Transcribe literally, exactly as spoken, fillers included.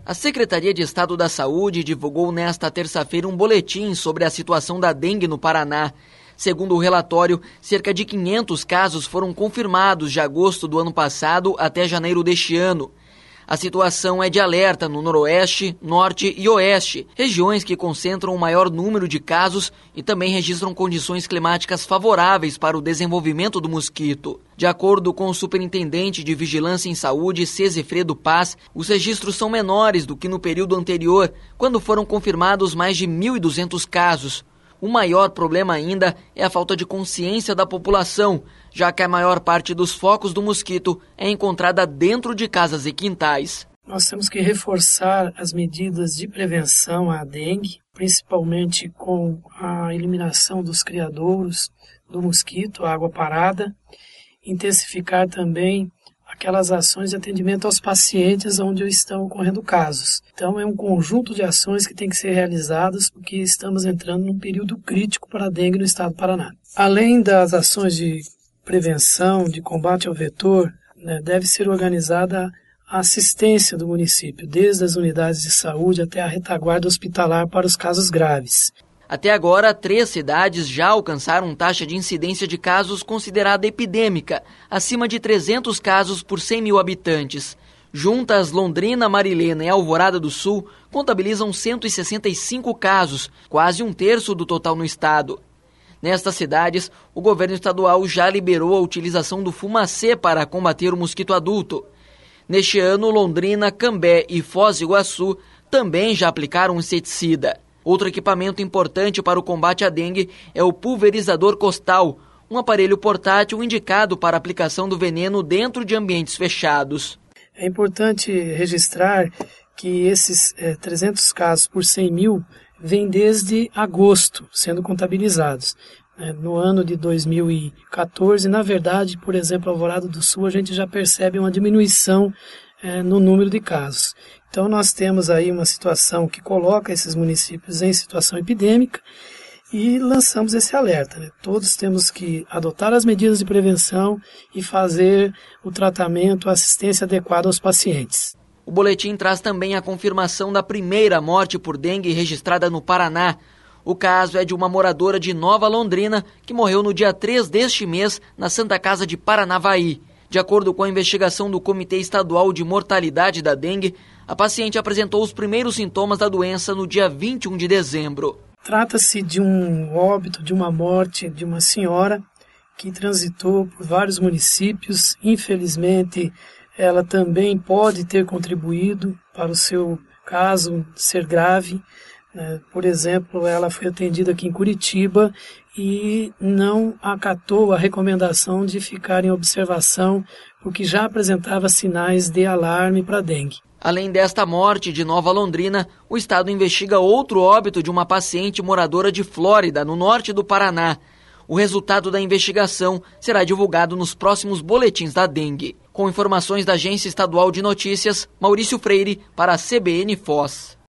A Secretaria de Estado da Saúde divulgou nesta terça-feira um boletim sobre a situação da dengue no Paraná. Segundo o relatório, cerca de quinhentos casos foram confirmados de agosto do ano passado até janeiro deste ano. A situação é de alerta no noroeste, norte e oeste, regiões que concentram o maior número de casos e também registram condições climáticas favoráveis para o desenvolvimento do mosquito. De acordo com o superintendente de Vigilância em Saúde, Cesifredo Paz, os registros são menores do que no período anterior, quando foram confirmados mais de mil e duzentos casos. O maior problema ainda é a falta de consciência da população, já que a maior parte dos focos do mosquito é encontrada dentro de casas e quintais. Nós temos que reforçar as medidas de prevenção à dengue, principalmente com a eliminação dos criadouros do mosquito, a água parada, intensificar também aquelas ações de atendimento aos pacientes onde estão ocorrendo casos. Então é um conjunto de ações que tem que ser realizadas porque estamos entrando num período crítico para a dengue no estado do Paraná. Além das ações de prevenção, de combate ao vetor, né, deve ser organizada a assistência do município, desde as unidades de saúde até a retaguarda hospitalar para os casos graves. Até agora, três cidades já alcançaram taxa de incidência de casos considerada epidêmica, acima de trezentos casos por cem mil habitantes. Juntas, Londrina, Marilena e Alvorada do Sul contabilizam cento e sessenta e cinco casos, quase um terço do total no estado. Nestas cidades, o governo estadual já liberou a utilização do fumacê para combater o mosquito adulto. Neste ano, Londrina, Cambé e Foz do Iguaçu também já aplicaram um inseticida. Outro equipamento importante para o combate à dengue é o pulverizador costal, um aparelho portátil indicado para a aplicação do veneno dentro de ambientes fechados. É importante registrar que esses é, trezentos casos por cem mil vêm desde agosto sendo contabilizados. No ano de dois mil e quatorze, na verdade, por exemplo, Alvorada do Sul, a gente já percebe uma diminuição é, no número de casos. Então nós temos aí uma situação que coloca esses municípios em situação epidêmica e lançamos esse alerta, né? Todos temos que adotar as medidas de prevenção e fazer o tratamento, a assistência adequada aos pacientes. O boletim traz também a confirmação da primeira morte por dengue registrada no Paraná. O caso é de uma moradora de Nova Londrina que morreu no dia três deste mês na Santa Casa de Paranavaí. De acordo com a investigação do Comitê Estadual de Mortalidade da Dengue, a paciente apresentou os primeiros sintomas da doença no dia vinte e um de dezembro. Trata-se de um óbito, de uma morte de uma senhora que transitou por vários municípios. Infelizmente, ela também pode ter contribuído para o seu caso ser grave. Por exemplo, ela foi atendida aqui em Curitiba e não acatou a recomendação de ficar em observação porque já apresentava sinais de alarme para dengue. Além desta morte de Nova Londrina, o estado investiga outro óbito de uma paciente moradora de Flórida, no norte do Paraná. O resultado da investigação será divulgado nos próximos boletins da dengue. Com informações da Agência Estadual de Notícias, Maurício Freire, para a C B N Foz.